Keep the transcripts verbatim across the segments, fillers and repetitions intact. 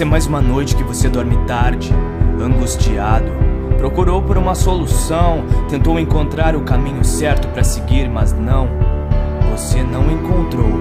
Essa é mais uma noite que você dorme tarde, angustiado. Procurou por uma solução, tentou encontrar o caminho certo para seguir, mas não, você não encontrou.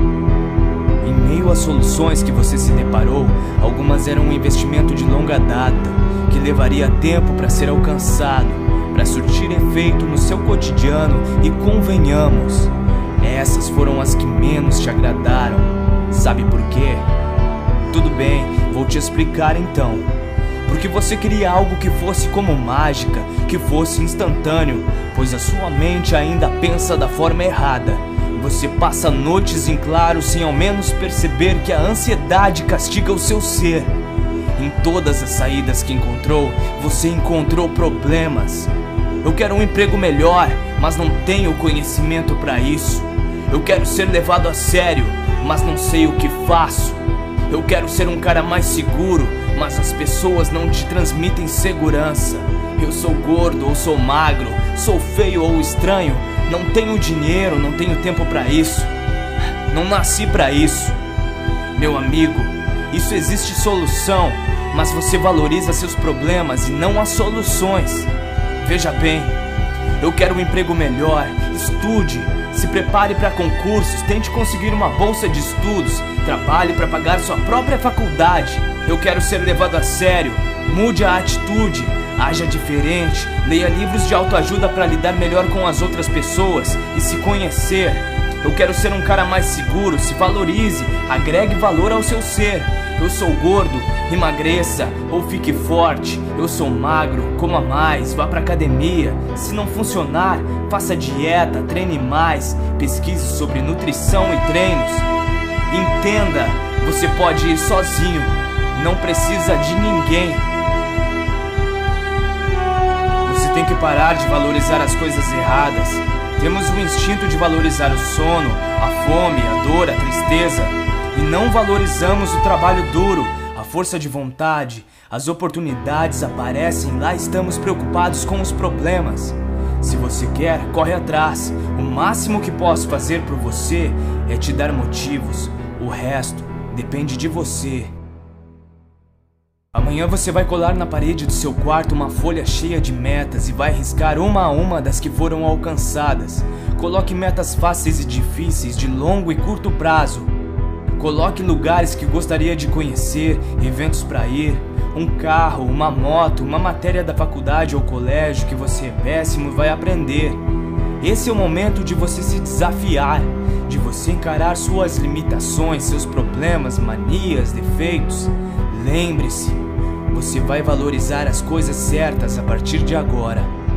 Em meio às soluções que você se deparou, algumas eram um investimento de longa data, que levaria tempo para ser alcançado, para surtir efeito no seu cotidiano, e convenhamos, essas foram as que menos te agradaram. Sabe por quê? Tudo bem, vou te explicar então. Porque você queria algo que fosse como mágica, que fosse instantâneo, pois a sua mente ainda pensa da forma errada. Você passa noites em claro sem ao menos perceber que a ansiedade castiga o seu ser. Em todas as saídas que encontrou, você encontrou problemas. Eu quero um emprego melhor, mas não tenho conhecimento para isso. Eu quero ser levado a sério, mas não sei o que faço. Eu quero ser um cara mais seguro, mas as pessoas não te transmitem segurança. Eu sou gordo ou sou magro, sou feio ou estranho, não tenho dinheiro, não tenho tempo pra isso. Não nasci pra isso. Meu amigo, isso existe solução, mas você valoriza seus problemas e não as soluções. Veja bem, eu quero um emprego melhor, estude, se prepare para concursos, tente conseguir uma bolsa de estudos, trabalhe para pagar sua própria faculdade. Eu quero ser levado a sério, mude a atitude, haja diferente, leia livros de autoajuda para lidar melhor com as outras pessoas e se conhecer. Eu quero ser um cara mais seguro, se valorize, agregue valor ao seu ser. Eu sou gordo, emagreça ou fique forte. Eu sou magro, coma mais, vá pra academia. Se não funcionar, faça dieta, treine mais, pesquise sobre nutrição e treinos. Entenda, você pode ir sozinho, não precisa de ninguém. Você tem que parar de valorizar as coisas erradas. Temos o instinto de valorizar o sono, a fome, a dor, a tristeza. E não valorizamos o trabalho duro, a força de vontade. As oportunidades aparecem, lá estamos preocupados com os problemas. Se você quer, corre atrás. O máximo que posso fazer por você é te dar motivos. O resto depende de você. Amanhã você vai colar na parede do seu quarto uma folha cheia de metas e vai riscar uma a uma das que foram alcançadas. Coloque metas fáceis e difíceis, de longo e curto prazo. Coloque lugares que gostaria de conhecer, eventos para ir, um carro, uma moto, uma matéria da faculdade ou colégio que você é péssimo e vai aprender. Esse é o momento de você se desafiar, de você encarar suas limitações, seus problemas, manias, defeitos. Lembre-se, você vai valorizar as coisas certas a partir de agora.